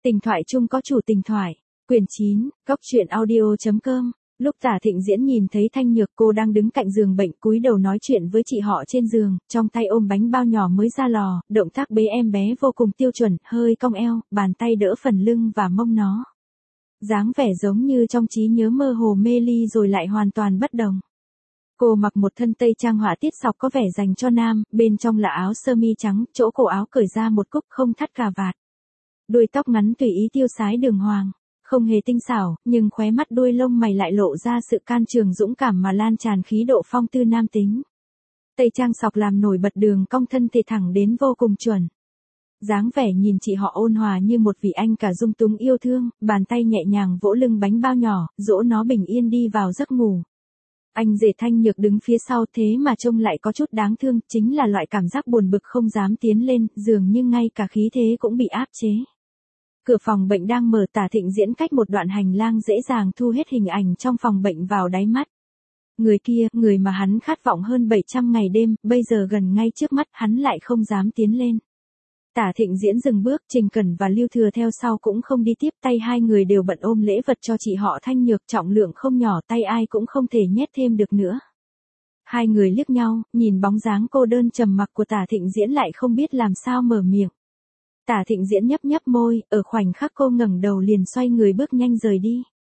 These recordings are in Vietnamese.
Tình thoại chung có chủ tình thoại. Quyển 9, Cốc truyện audio.com. Lúc Tả Thịnh Diễn nhìn thấy Thanh Nhược, cô đang đứng cạnh giường bệnh cúi đầu nói chuyện với chị họ trên giường, trong tay ôm bánh bao nhỏ mới ra lò, động tác bế em bé vô cùng tiêu chuẩn, hơi cong eo, bàn tay đỡ phần lưng và mông nó. Dáng vẻ giống như trong trí nhớ mơ hồ mê ly rồi lại hoàn toàn bất đồng. Cô mặc một thân tây trang họa tiết sọc có vẻ dành cho nam, bên trong là áo sơ mi trắng, chỗ cổ áo cởi ra một cúc không thắt cà vạt. Đuôi tóc ngắn tùy ý tiêu sái đường hoàng, không hề tinh xảo, nhưng khóe mắt đuôi lông mày lại lộ ra sự can trường dũng cảm mà lan tràn khí độ phong tư nam tính. Tây trang sọc làm nổi bật đường cong thân thể thẳng đến vô cùng chuẩn. Dáng vẻ nhìn chị họ ôn hòa như một vị anh cả dung túng yêu thương, bàn tay nhẹ nhàng vỗ lưng bánh bao nhỏ, dỗ nó bình yên đi vào giấc ngủ. Anh rể Thanh Nhược đứng phía sau thế mà trông lại có chút đáng thương, chính là loại cảm giác buồn bực không dám tiến lên, dường như ngay cả khí thế cũng bị áp chế. Cửa phòng bệnh đang mở, Tả Thịnh Diễn cách một đoạn hành lang dễ dàng thu hết hình ảnh trong phòng bệnh vào đáy mắt. Người kia, người mà hắn khát vọng hơn 700 ngày đêm, bây giờ gần ngay trước mắt, hắn lại không dám tiến lên. Tả Thịnh Diễn dừng bước, Trình Cẩn và Lưu Thừa theo sau cũng không đi tiếp, tay hai người đều bận ôm lễ vật cho chị họ Thanh Nhược, trọng lượng không nhỏ, tay ai cũng không thể nhét thêm được nữa. Hai người liếc nhau, nhìn bóng dáng cô đơn trầm mặc của Tả Thịnh Diễn lại không biết làm sao mở miệng. Tả Thịnh Diễn nhấp nhấp môi, ở khoảnh khắc cô ngẩng đầu liền xoay người bước nhanh rời đi.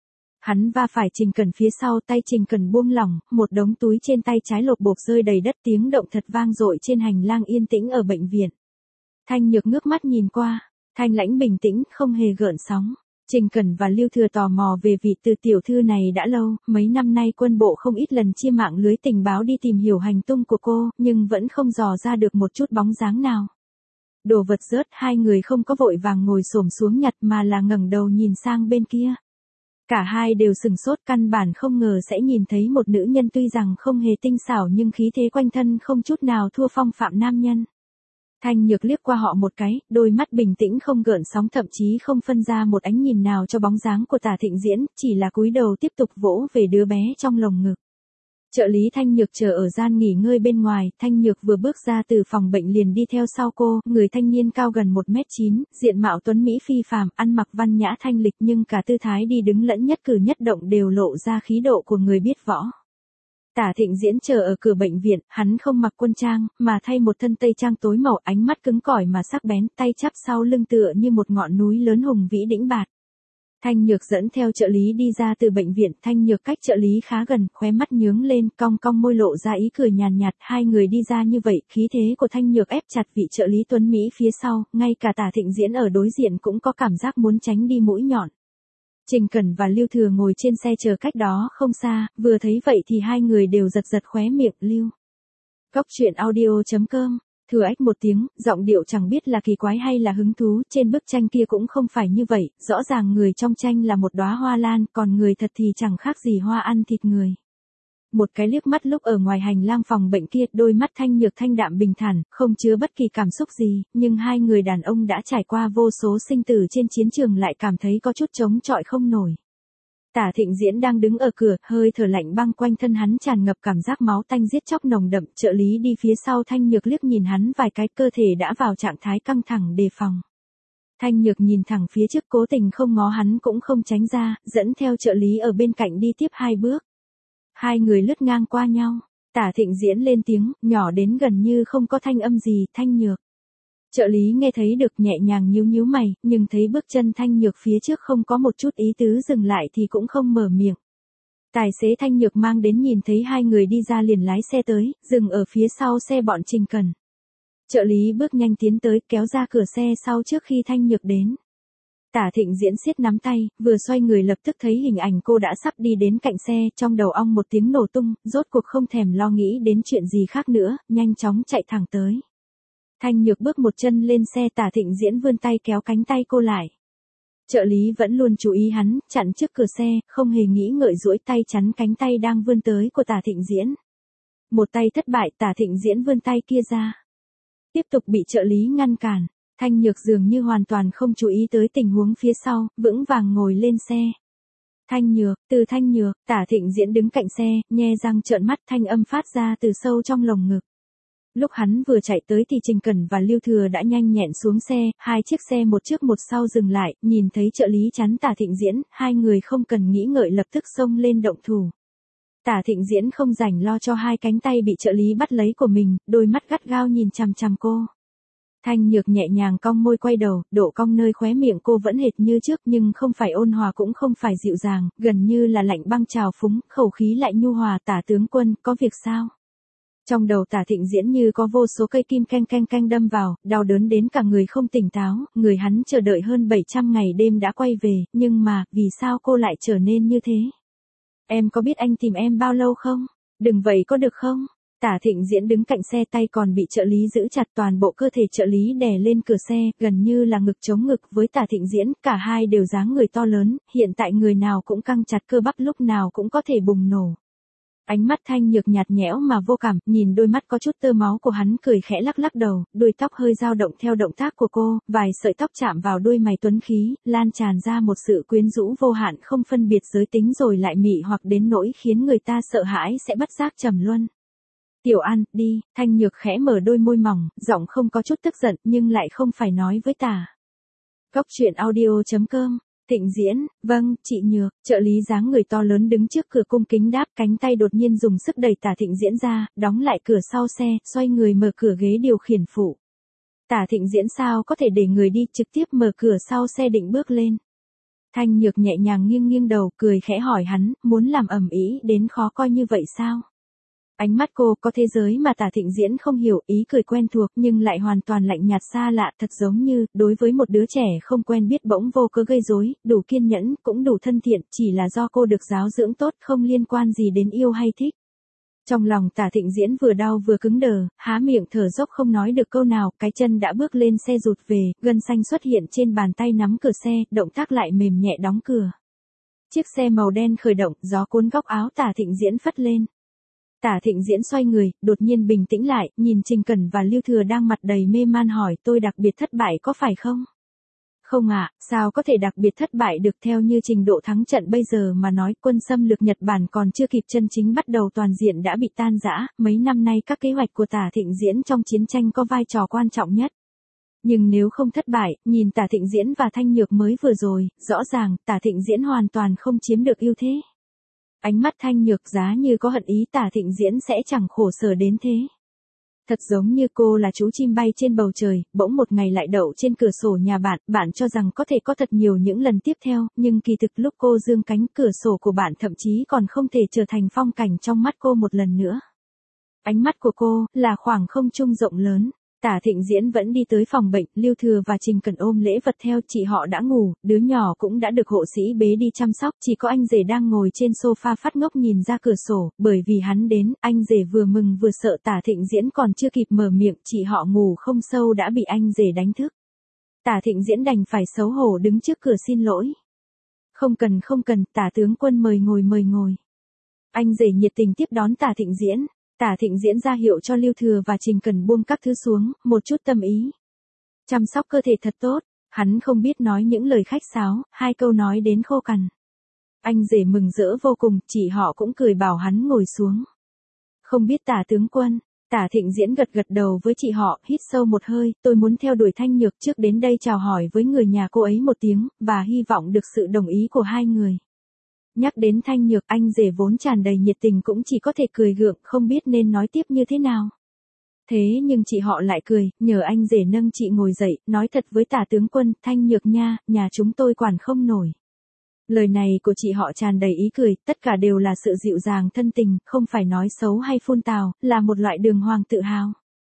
Hắn va phải Trình Cẩn phía sau, tay Trình Cẩn buông lỏng, một đống túi trên tay trái lộp bộp rơi đầy đất, tiếng động thật vang dội trên hành lang yên tĩnh ở bệnh viện. Thanh Nhược ngước mắt nhìn qua, thanh lãnh bình tĩnh, không hề gợn sóng. Trình Cẩn và Lưu Thừa tò mò về vị từ tiểu thư này đã lâu, mấy năm nay quân bộ không ít lần chia mạng lưới tình báo đi tìm hiểu hành tung của cô, nhưng vẫn không dò ra được một chút bóng dáng nào. Đồ vật rớt, hai người không có vội vàng ngồi xổm xuống nhặt mà là ngẩng đầu nhìn sang bên kia. Cả hai đều sừng sốt, căn bản không ngờ sẽ nhìn thấy một nữ nhân tuy rằng không hề tinh xảo nhưng khí thế quanh thân không chút nào thua phong phạm nam nhân. Thanh Nhược liếc qua họ một cái, đôi mắt bình tĩnh không gợn sóng, thậm chí không phân ra một ánh nhìn nào cho bóng dáng của Tả Thịnh Diễn, chỉ là cúi đầu tiếp tục vỗ về đứa bé trong lồng ngực. Trợ lý Thanh Nhược chờ ở gian nghỉ ngơi bên ngoài, Thanh Nhược vừa bước ra từ phòng bệnh liền đi theo sau cô, người thanh niên cao gần 1m9, diện mạo tuấn mỹ phi phàm, ăn mặc văn nhã thanh lịch nhưng cả tư thái đi đứng lẫn nhất cử nhất động đều lộ ra khí độ của người biết võ. Tả Thịnh Diễn chờ ở cửa bệnh viện, hắn không mặc quân trang, mà thay một thân tây trang tối màu, ánh mắt cứng cỏi mà sắc bén, tay chắp sau lưng tựa như một ngọn núi lớn hùng vĩ đĩnh bạt. Thanh Nhược dẫn theo trợ lý đi ra từ bệnh viện, Thanh Nhược cách trợ lý khá gần, khóe mắt nhướng lên, cong cong môi lộ ra ý cười nhàn nhạt, hai người đi ra như vậy, khí thế của Thanh Nhược ép chặt vị trợ lý tuấn mỹ phía sau, ngay cả Tả Thịnh Diễn ở đối diện cũng có cảm giác muốn tránh đi mũi nhọn. Trình Cẩn và Lưu Thừa ngồi trên xe chờ cách đó không xa, vừa thấy vậy thì hai người đều giật giật khóe miệng. Lưu. Cốc truyện audio.com. Thừa ách một tiếng, giọng điệu chẳng biết là kỳ quái hay là hứng thú, trên bức tranh kia cũng không phải như vậy, rõ ràng người trong tranh là một đóa hoa lan, còn người thật thì chẳng khác gì hoa ăn thịt người. Một cái liếc mắt lúc ở ngoài hành lang phòng bệnh kia, đôi mắt Thanh Nhược thanh đạm bình thản, không chứa bất kỳ cảm xúc gì, nhưng hai người đàn ông đã trải qua vô số sinh tử trên chiến trường lại cảm thấy có chút chống chọi không nổi. Tả Thịnh Diễn đang đứng ở cửa, hơi thở lạnh băng quanh thân hắn tràn ngập cảm giác máu tanh giết chóc nồng đậm, trợ lý đi phía sau Thanh Nhược liếc nhìn hắn vài cái, cơ thể đã vào trạng thái căng thẳng đề phòng. Thanh Nhược nhìn thẳng phía trước, cố tình không ngó hắn cũng không tránh ra, dẫn theo trợ lý ở bên cạnh đi tiếp hai bước. Hai người lướt ngang qua nhau, Tả Thịnh Diễn lên tiếng, nhỏ đến gần như không có thanh âm gì, Thanh Nhược. Trợ lý nghe thấy được nhẹ nhàng nhíu nhíu mày, nhưng thấy bước chân Thanh Nhược phía trước không có một chút ý tứ dừng lại thì cũng không mở miệng. Tài xế Thanh Nhược mang đến nhìn thấy hai người đi ra liền lái xe tới, dừng ở phía sau xe bọn Trình Cẩn. Trợ lý bước nhanh tiến tới, kéo ra cửa xe sau trước khi Thanh Nhược đến. Tả Thịnh Diễn siết nắm tay, vừa xoay người lập tức thấy hình ảnh cô đã sắp đi đến cạnh xe, trong đầu ong một tiếng nổ tung, rốt cuộc không thèm lo nghĩ đến chuyện gì khác nữa, nhanh chóng chạy thẳng tới. Thanh Nhược bước một chân lên xe, Tả Thịnh Diễn vươn tay kéo cánh tay cô lại. Trợ lý vẫn luôn chú ý hắn, chặn trước cửa xe, không hề nghĩ ngợi duỗi tay chắn cánh tay đang vươn tới của Tả Thịnh Diễn. Một tay thất bại, Tả Thịnh Diễn vươn tay kia ra. Tiếp tục bị trợ lý ngăn cản. Thanh Nhược dường như hoàn toàn không chú ý tới tình huống phía sau, vững vàng ngồi lên xe. Thanh Nhược, từ Thanh Nhược, Tả Thịnh Diễn đứng cạnh xe, nhe răng trợn mắt, thanh âm phát ra từ sâu trong lồng ngực. Lúc hắn vừa chạy tới thì Trình Cẩn và Lưu Thừa đã nhanh nhẹn xuống xe, hai chiếc xe một trước một sau dừng lại, nhìn thấy trợ lý chắn Tả Thịnh Diễn, hai người không cần nghĩ ngợi lập tức xông lên động thủ. Tả Thịnh Diễn không rảnh lo cho hai cánh tay bị trợ lý bắt lấy của mình, đôi mắt gắt gao nhìn chằm chằm cô. Thanh Nhược nhẹ nhàng cong môi quay đầu, độ cong nơi khóe miệng cô vẫn hệt như trước nhưng không phải ôn hòa cũng không phải dịu dàng, gần như là lạnh băng trào phúng, khẩu khí lại nhu hòa. Tả tướng quân, có việc sao? Trong đầu Tả Thịnh Diễn như có vô số cây kim canh canh canh đâm vào, đau đớn đến cả người không tỉnh táo, người hắn chờ đợi hơn 700 ngày đêm đã quay về, nhưng mà, vì sao cô lại trở nên như thế? Em có biết anh tìm em bao lâu không? Đừng vậy có được không? Tả Thịnh Diễn đứng cạnh xe, tay còn bị trợ lý giữ chặt, toàn bộ cơ thể trợ lý đè lên cửa xe, gần như là ngực chống ngực với Tả Thịnh Diễn, cả hai đều dáng người to lớn, hiện tại người nào cũng căng chặt cơ bắp, lúc nào cũng có thể bùng nổ. Ánh mắt Thanh Nhược nhạt nhẽo mà vô cảm, nhìn đôi mắt có chút tơ máu của hắn, cười khẽ lắc lắc đầu, đuôi tóc hơi dao động theo động tác của cô, vài sợi tóc chạm vào đôi mày tuấn khí, lan tràn ra một sự quyến rũ vô hạn không phân biệt giới tính rồi lại mị hoặc đến nỗi khiến người ta sợ hãi sẽ bất giác trầm luân. Tiểu An, đi. Thanh Nhược khẽ mở đôi môi mỏng, giọng không có chút tức giận nhưng lại không phải nói với Tả. Cốc truyện audio.com. Thịnh Diễn, vâng, chị Nhược. Trợ lý dáng người to lớn đứng trước cửa cung kính đáp, cánh tay đột nhiên dùng sức đẩy Tả Thịnh Diễn ra, đóng lại cửa sau xe, xoay người mở cửa ghế điều khiển phụ. Tả Thịnh Diễn sao có thể để người đi, trực tiếp mở cửa sau xe định bước lên. Thanh Nhược nhẹ nhàng nghiêng nghiêng đầu, cười khẽ hỏi hắn, muốn làm ầm ĩ đến khó coi như vậy sao? Ánh mắt cô có thế giới mà Tả Thịnh Diễn không hiểu, ý cười quen thuộc nhưng lại hoàn toàn lạnh nhạt xa lạ, thật giống như, đối với một đứa trẻ không quen biết bỗng vô cớ gây rối, đủ kiên nhẫn, cũng đủ thân thiện, chỉ là do cô được giáo dưỡng tốt, không liên quan gì đến yêu hay thích. Trong lòng Tả Thịnh Diễn vừa đau vừa cứng đờ, há miệng thở dốc không nói được câu nào, cái chân đã bước lên xe rụt về, gân xanh xuất hiện trên bàn tay nắm cửa xe, động tác lại mềm nhẹ đóng cửa. Chiếc xe màu đen khởi động, gió cuốn góc áo Tả Thịnh Diễn phất lên. Tả Thịnh Diễn xoay người, đột nhiên bình tĩnh lại, nhìn Trình Cẩn và Lưu Thừa đang mặt đầy mê man hỏi, tôi đặc biệt thất bại có phải không? Không ạ, sao có thể đặc biệt thất bại được, theo như trình độ thắng trận bây giờ mà nói, quân xâm lược Nhật Bản còn chưa kịp chân chính bắt đầu toàn diện đã bị tan rã, mấy năm nay các kế hoạch của Tả Thịnh Diễn trong chiến tranh có vai trò quan trọng nhất. Nhưng nếu không thất bại, nhìn Tả Thịnh Diễn và Thanh Nhược mới vừa rồi, rõ ràng, Tả Thịnh Diễn hoàn toàn không chiếm được ưu thế. Ánh mắt Thanh Nhược giá như có hận ý Tả Thịnh Diễn sẽ chẳng khổ sở đến thế. Thật giống như cô là chú chim bay trên bầu trời, bỗng một ngày lại đậu trên cửa sổ nhà bạn, bạn cho rằng có thể có thật nhiều những lần tiếp theo, nhưng kỳ thực lúc cô dương cánh, cửa sổ của bạn thậm chí còn không thể trở thành phong cảnh trong mắt cô một lần nữa. Ánh mắt của cô, là khoảng không trung rộng lớn. Tả Thịnh Diễn vẫn đi tới phòng bệnh, Lưu Thừa và Trình Cẩn ôm lễ vật theo, chị họ đã ngủ, đứa nhỏ cũng đã được hộ sĩ bế đi chăm sóc, chỉ có anh rể đang ngồi trên sofa phát ngốc nhìn ra cửa sổ, bởi vì hắn đến, anh rể vừa mừng vừa sợ. Tả Thịnh Diễn còn chưa kịp mở miệng, chị họ ngủ không sâu đã bị anh rể đánh thức. Tả Thịnh Diễn đành phải xấu hổ đứng trước cửa xin lỗi. Không cần, Tả tướng quân mời ngồi. Anh rể nhiệt tình tiếp đón Tả Thịnh Diễn. Tả Thịnh Diễn ra hiệu cho Lưu Thừa và Trình Cẩn buông các thứ xuống, một chút tâm ý. Chăm sóc cơ thể thật tốt, hắn không biết nói những lời khách sáo, hai câu nói đến khô cằn. Anh rể mừng rỡ vô cùng, chị họ cũng cười bảo hắn ngồi xuống. Không biết Tả tướng quân. Tả Thịnh Diễn gật đầu với chị họ, hít sâu một hơi, tôi muốn theo đuổi Thanh Nhược, trước đến đây chào hỏi với người nhà cô ấy một tiếng, và hy vọng được sự đồng ý của hai người. Nhắc đến Thanh Nhược, anh rể vốn tràn đầy nhiệt tình cũng chỉ có thể cười gượng, không biết nên nói tiếp như thế nào. Thế nhưng chị họ lại cười, nhờ anh rể nâng chị ngồi dậy, nói thật với Tả tướng quân, Thanh Nhược nha, nhà chúng tôi quản không nổi. Lời này của chị họ tràn đầy ý cười, tất cả đều là sự dịu dàng thân tình, không phải nói xấu hay phun tào, là một loại đường hoàng tự hào.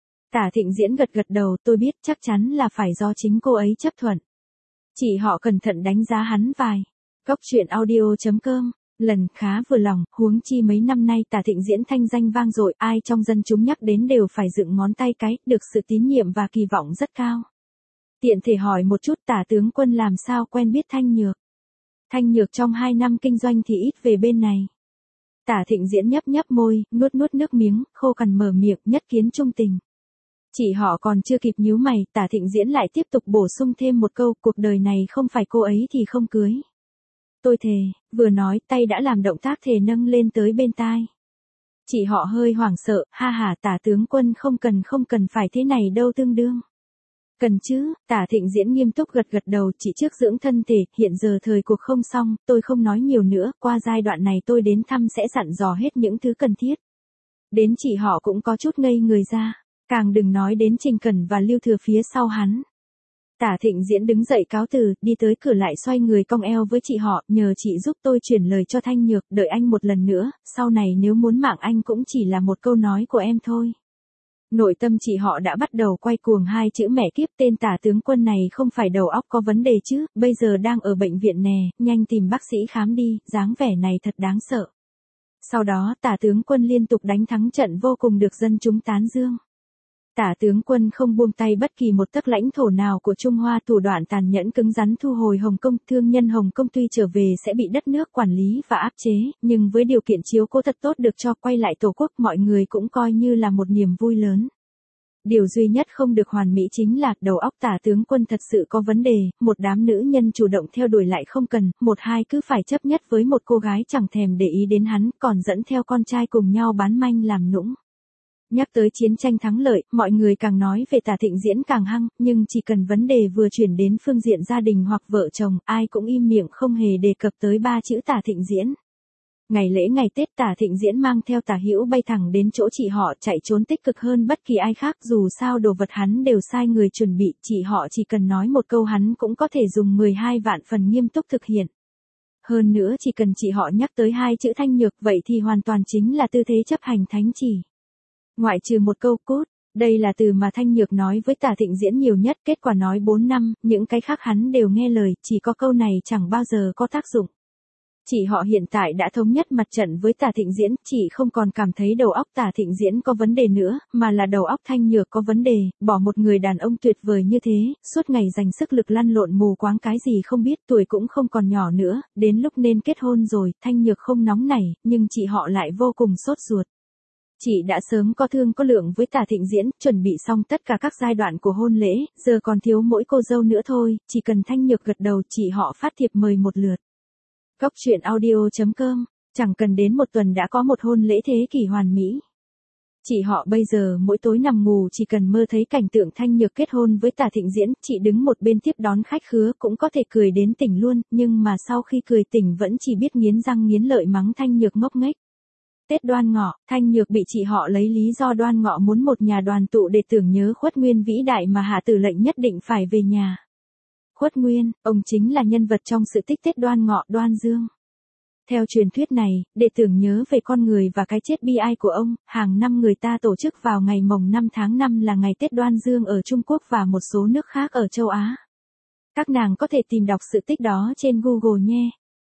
Tả Thịnh Diễn gật đầu, tôi biết, chắc chắn là phải do chính cô ấy chấp thuận. Chị họ cẩn thận đánh giá hắn vài. Cốc truyện audio.com, lần khá vừa lòng, huống chi mấy năm nay Tả Thịnh Diễn thanh danh vang dội, ai trong dân chúng nhắc đến đều phải dựng ngón tay cái, được sự tín nhiệm và kỳ vọng rất cao. Tiện thể hỏi một chút, Tả tướng quân làm sao quen biết Thanh Nhược? Thanh Nhược trong 2 năm kinh doanh thì ít về bên này. Tả Thịnh Diễn nhấp môi, nuốt nước miếng, khô cằn mở miệng, nhất kiến trung tình. Chị họ còn chưa kịp nhíu mày, Tả Thịnh Diễn lại tiếp tục bổ sung thêm một câu, cuộc đời này không phải cô ấy thì không cưới. Tôi thề, vừa nói tay đã làm động tác thề nâng lên tới bên tai. Chị họ hơi hoảng sợ, ha ha, Tả tướng quân không cần phải thế này đâu tương đương. Cần chứ, Tả Thịnh Diễn nghiêm túc gật gật đầu, chị trước dưỡng thân thể, hiện giờ thời cuộc không xong, tôi không nói nhiều nữa, qua giai đoạn này tôi đến thăm sẽ dặn dò hết những thứ cần thiết. Đến chị họ cũng có chút ngây người ra, càng đừng nói đến Trình Cẩn và Lưu Thừa phía sau hắn. Tả Thịnh Diễn đứng dậy cáo từ, đi tới cửa lại xoay người cong eo với chị họ, nhờ chị giúp tôi chuyển lời cho Thanh Nhược, đợi anh một lần nữa, sau này nếu muốn mạng anh cũng chỉ là một câu nói của em thôi. Nội tâm chị họ đã bắt đầu quay cuồng hai chữ mẹ kiếp, tên Tả tướng quân này không phải đầu óc có vấn đề chứ, bây giờ đang ở bệnh viện nè, nhanh tìm bác sĩ khám đi, dáng vẻ này thật đáng sợ. Sau đó Tả tướng quân liên tục đánh thắng trận vô cùng được dân chúng tán dương. Tả tướng quân không buông tay bất kỳ một tấc lãnh thổ nào của Trung Hoa, thủ đoạn tàn nhẫn cứng rắn thu hồi Hồng Kông, thương nhân Hồng Kông tuy trở về sẽ bị đất nước quản lý và áp chế, nhưng với điều kiện chiếu cố thật tốt được cho quay lại tổ quốc, mọi người cũng coi như là một niềm vui lớn. Điều duy nhất không được hoàn mỹ chính là đầu óc Tả tướng quân thật sự có vấn đề, một đám nữ nhân chủ động theo đuổi lại không cần, một hai cứ phải chấp nhất với một cô gái chẳng thèm để ý đến hắn, còn dẫn theo con trai cùng nhau bán manh làm nũng. Nhắc tới chiến tranh thắng lợi, mọi người càng nói về Tả Thịnh Diễn càng hăng, nhưng chỉ cần vấn đề vừa chuyển đến phương diện gia đình hoặc vợ chồng, ai cũng im miệng không hề đề cập tới ba chữ Tả Thịnh Diễn. Ngày lễ ngày Tết Tả Thịnh Diễn mang theo Tả Hữu bay thẳng đến chỗ chị họ, chạy trốn tích cực hơn bất kỳ ai khác, dù sao đồ vật hắn đều sai người chuẩn bị, chị họ chỉ cần nói một câu hắn cũng có thể dùng 12 vạn phần nghiêm túc thực hiện. Hơn nữa chỉ cần chị họ nhắc tới hai chữ Thanh Nhược vậy thì hoàn toàn chính là tư thế chấp hành thánh chỉ. Ngoại trừ một câu cốt, đây là từ mà Thanh Nhược nói với Tả Thịnh Diễn nhiều nhất, kết quả nói 4 năm, những cái khác hắn đều nghe lời, chỉ có câu này chẳng bao giờ có tác dụng. Chị họ hiện tại đã thống nhất mặt trận với Tả Thịnh Diễn, chị không còn cảm thấy đầu óc Tả Thịnh Diễn có vấn đề nữa, mà là đầu óc Thanh Nhược có vấn đề, bỏ một người đàn ông tuyệt vời như thế, suốt ngày dành sức lực lăn lộn mù quáng cái gì không biết, tuổi cũng không còn nhỏ nữa, đến lúc nên kết hôn rồi, Thanh Nhược không nóng nảy, nhưng chị họ lại vô cùng sốt ruột. Chị đã sớm có thương có lượng với Tả Thịnh Diễn, chuẩn bị xong tất cả các giai đoạn của hôn lễ, giờ còn thiếu mỗi cô dâu nữa thôi, chỉ cần Thanh Nhược gật đầu chị họ phát thiệp mời một lượt. Góc truyện audio.com, chẳng cần đến một tuần đã có một hôn lễ thế kỷ hoàn mỹ. Chị họ bây giờ mỗi tối nằm ngủ chỉ cần mơ thấy cảnh tượng Thanh Nhược kết hôn với Tả Thịnh Diễn, chị đứng một bên tiếp đón khách khứa cũng có thể cười đến tỉnh luôn, nhưng mà sau khi cười tỉnh vẫn chỉ biết nghiến răng nghiến lợi mắng Thanh Nhược ngốc nghếch. Tết Đoan Ngọ, Thanh Nhược bị chị họ lấy lý do Đoan Ngọ muốn một nhà đoàn tụ để tưởng nhớ Khuất Nguyên vĩ đại mà hạ tử lệnh nhất định phải về nhà. Khuất Nguyên, ông chính là nhân vật trong sự tích Tết Đoan Ngọ Đoan Dương. Theo truyền thuyết này, để tưởng nhớ về con người và cái chết bi ai của ông, hàng năm người ta tổ chức vào ngày mồng 5 tháng 5 là ngày Tết Đoan Dương ở Trung Quốc và một số nước khác ở châu Á. Các nàng có thể tìm đọc sự tích đó trên Google nhé.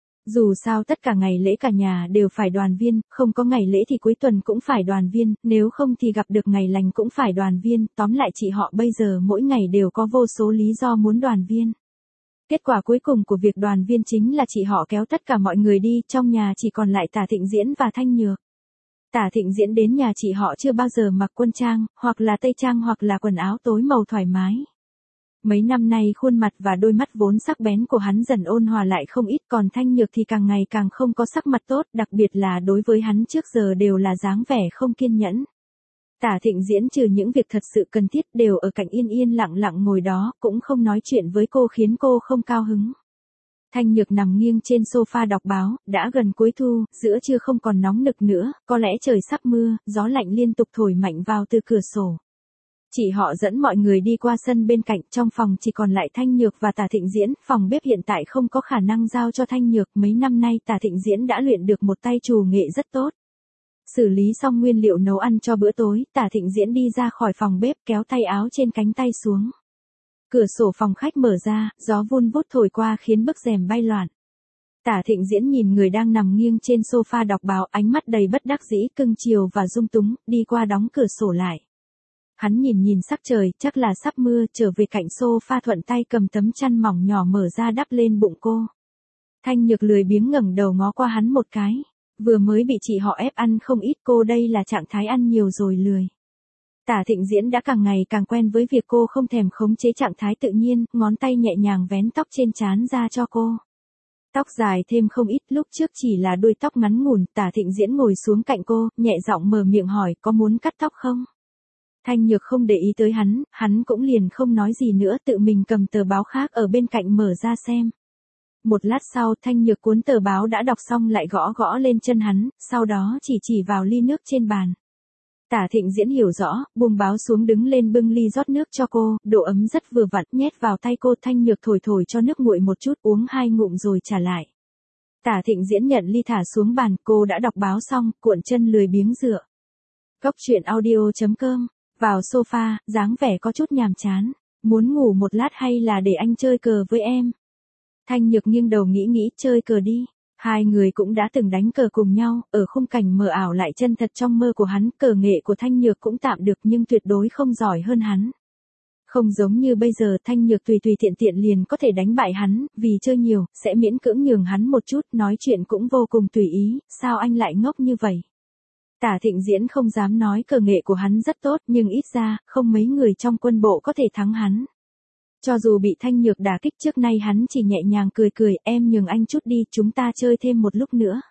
Dù sao tất cả ngày lễ cả nhà đều phải đoàn viên, không có ngày lễ thì cuối tuần cũng phải đoàn viên, nếu không thì gặp được ngày lành cũng phải đoàn viên, tóm lại chị họ bây giờ mỗi ngày đều có vô số lý do muốn đoàn viên. Kết quả cuối cùng của việc đoàn viên chính là chị họ kéo tất cả mọi người đi, trong nhà chỉ còn lại Tả Thịnh Diễn và Thanh Nhược. Tả Thịnh Diễn đến nhà chị họ chưa bao giờ mặc quân trang, hoặc là tây trang hoặc là quần áo tối màu thoải mái. Mấy năm nay khuôn mặt và đôi mắt vốn sắc bén của hắn dần ôn hòa lại không ít, còn Thanh Nhược thì càng ngày càng không có sắc mặt tốt, đặc biệt là đối với hắn trước giờ đều là dáng vẻ không kiên nhẫn. Tả Thịnh Diễn trừ những việc thật sự cần thiết đều ở cạnh yên yên lặng lặng ngồi đó, cũng không nói chuyện với cô khiến cô không cao hứng. Thanh Nhược nằm nghiêng trên sofa đọc báo, đã gần cuối thu, giữa trưa không còn nóng nực nữa, có lẽ trời sắp mưa, gió lạnh liên tục thổi mạnh vào từ cửa sổ. Chị họ dẫn mọi người đi qua sân bên cạnh, trong phòng chỉ còn lại Thanh Nhược và Tả Thịnh Diễn, phòng bếp hiện tại không có khả năng giao cho Thanh Nhược, mấy năm nay Tả Thịnh Diễn đã luyện được một tay trù nghệ rất tốt. Xử lý xong nguyên liệu nấu ăn cho bữa tối, Tả Thịnh Diễn đi ra khỏi phòng bếp kéo tay áo trên cánh tay xuống. Cửa sổ phòng khách mở ra, gió vun vút thổi qua khiến bức rèm bay loạn. Tả Thịnh Diễn nhìn người đang nằm nghiêng trên sofa đọc báo, ánh mắt đầy bất đắc dĩ, cưng chiều và dung túng, đi qua đóng cửa sổ lại. Hắn nhìn sắc trời, chắc là sắp mưa, trở về cạnh sofa thuận tay cầm tấm chăn mỏng nhỏ mở ra đắp lên bụng cô. Thanh Nhược lười biếng ngẩng đầu ngó qua hắn một cái. Vừa mới bị chị họ ép ăn không ít, cô đây là trạng thái ăn nhiều rồi lười. Tả Thịnh Diễn đã càng ngày càng quen với việc cô không thèm khống chế trạng thái tự nhiên, ngón tay nhẹ nhàng vén tóc trên trán ra cho cô. Tóc dài thêm không ít, lúc trước chỉ là đuôi tóc ngắn ngủn. Tả Thịnh Diễn ngồi xuống cạnh cô, nhẹ giọng mở miệng hỏi có muốn cắt tóc không? Thanh Nhược không để ý tới hắn cũng liền không nói gì nữa, tự mình cầm tờ báo khác ở bên cạnh mở ra xem. Một lát sau Thanh Nhược cuốn tờ báo đã đọc xong lại gõ gõ lên chân hắn, sau đó chỉ vào ly nước trên bàn. Tả Thịnh Diễn hiểu rõ, buông báo xuống đứng lên bưng ly rót nước cho cô, độ ấm rất vừa vặn, nhét vào tay cô. Thanh Nhược thổi cho nước nguội một chút, uống 2 ngụm rồi trả lại. Tả Thịnh Diễn nhận ly thả xuống bàn, cô đã đọc báo xong, cuộn chân lười biếng dựa. Góc truyện audio.com, vào sofa, dáng vẻ có chút nhàm chán. Muốn ngủ một lát hay là để anh chơi cờ với em? Thanh Nhược nghiêng đầu nghĩ chơi cờ đi. Hai người cũng đã từng đánh cờ cùng nhau, ở khung cảnh mờ ảo lại chân thật trong mơ của hắn. Cờ nghệ của Thanh Nhược cũng tạm được nhưng tuyệt đối không giỏi hơn hắn. Không giống như bây giờ Thanh Nhược tùy tiện liền có thể đánh bại hắn, vì chơi nhiều, sẽ miễn cưỡng nhường hắn một chút, nói chuyện cũng vô cùng tùy ý, sao anh lại ngốc như vậy? Tả Thịnh Diễn không dám nói cờ nghệ của hắn rất tốt, nhưng ít ra, không mấy người trong quân bộ có thể thắng hắn. Cho dù bị Thanh Nhược đả kích trước nay hắn chỉ nhẹ nhàng cười, em nhường anh chút đi, chúng ta chơi thêm một lúc nữa.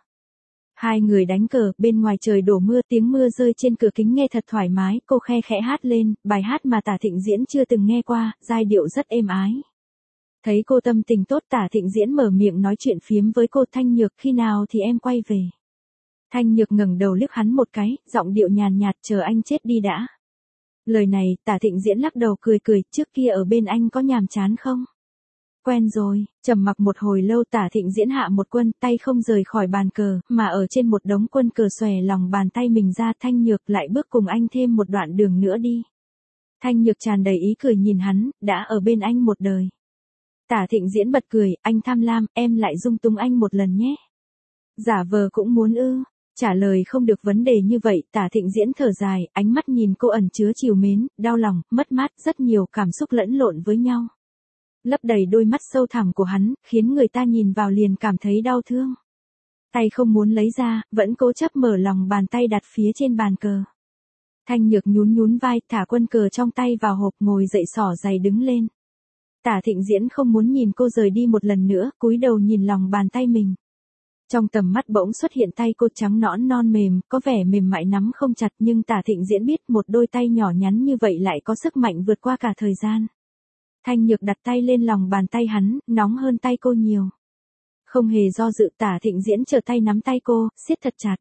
Hai người đánh cờ, bên ngoài trời đổ mưa, tiếng mưa rơi trên cửa kính nghe thật thoải mái, cô khe khẽ hát lên, bài hát mà Tả Thịnh Diễn chưa từng nghe qua, giai điệu rất êm ái. Thấy cô tâm tình tốt, Tả Thịnh Diễn mở miệng nói chuyện phiếm với cô. Thanh Nhược, khi nào thì em quay về? Thanh Nhược ngẩng đầu liếc hắn một cái, giọng điệu nhàn nhạt, chờ anh chết đi đã. Lời này, Tả Thịnh Diễn lắc đầu cười, trước kia ở bên anh có nhàm chán không? Quen rồi. Trầm mặc một hồi lâu, Tả Thịnh Diễn hạ một quân, tay không rời khỏi bàn cờ, mà ở trên một đống quân cờ xòe lòng bàn tay mình ra. Thanh Nhược, lại bước cùng anh thêm một đoạn đường nữa đi. Thanh Nhược tràn đầy ý cười nhìn hắn, đã ở bên anh một đời. Tả Thịnh Diễn bật cười, anh tham lam, em lại dung túng anh một lần nhé. Giả vờ cũng muốn ư? Trả lời không được vấn đề như vậy, Tả Thịnh Diễn thở dài, ánh mắt nhìn cô ẩn chứa trìu mến, đau lòng, mất mát, rất nhiều cảm xúc lẫn lộn với nhau. Lấp đầy đôi mắt sâu thẳm của hắn, khiến người ta nhìn vào liền cảm thấy đau thương. Tay không muốn lấy ra, vẫn cố chấp mở lòng bàn tay đặt phía trên bàn cờ. Thanh Nhược nhún vai, thả quân cờ trong tay vào hộp, ngồi dậy xỏ giày đứng lên. Tả Thịnh Diễn không muốn nhìn cô rời đi một lần nữa, cúi đầu nhìn lòng bàn tay mình. Trong tầm mắt bỗng xuất hiện tay cô trắng nõn non mềm, có vẻ mềm mại nắm không chặt, nhưng Tả Thịnh Diễn biết một đôi tay nhỏ nhắn như vậy lại có sức mạnh vượt qua cả thời gian. Thanh Nhược đặt tay lên lòng bàn tay hắn, nóng hơn tay cô nhiều. Không hề do dự, Tả Thịnh Diễn trở tay nắm tay cô, siết thật chặt.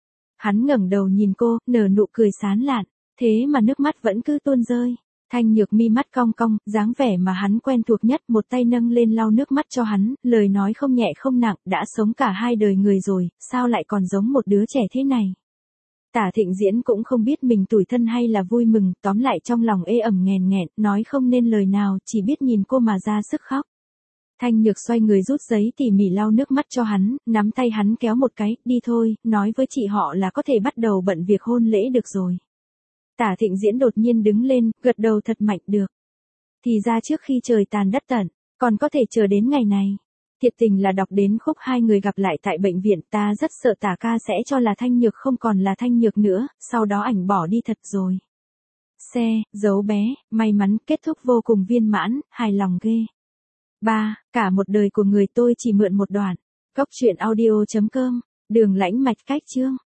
Hắn ngẩng đầu nhìn cô, nở nụ cười sán lạn, thế mà nước mắt vẫn cứ tuôn rơi. Thanh Nhược mi mắt cong cong, dáng vẻ mà hắn quen thuộc nhất, một tay nâng lên lau nước mắt cho hắn, lời nói không nhẹ không nặng, đã sống cả hai đời người rồi, sao lại còn giống một đứa trẻ thế này. Tả Thịnh Diễn cũng không biết mình tủi thân hay là vui mừng, tóm lại trong lòng ê ẩm nghẹn, nói không nên lời nào, chỉ biết nhìn cô mà ra sức khóc. Thanh Nhược xoay người rút giấy tỉ mỉ lau nước mắt cho hắn, nắm tay hắn kéo một cái, đi thôi, nói với chị họ là có thể bắt đầu bận việc hôn lễ được rồi. Tả Thịnh Diễn đột nhiên đứng lên, gật đầu thật mạnh, được. Thì ra trước khi trời tàn đất tận, còn có thể chờ đến ngày này. Thiệt tình là đọc đến khúc hai người gặp lại tại bệnh viện, ta rất sợ Tả ca sẽ cho là Thanh Nhược không còn là Thanh Nhược nữa, sau đó ảnh bỏ đi thật rồi. Dấu bé, may mắn, kết thúc vô cùng viên mãn, hài lòng ghê. 3. Cả một đời của người tôi chỉ mượn một đoạn. Góc truyện audio.com, đường lãnh mạch cách chương.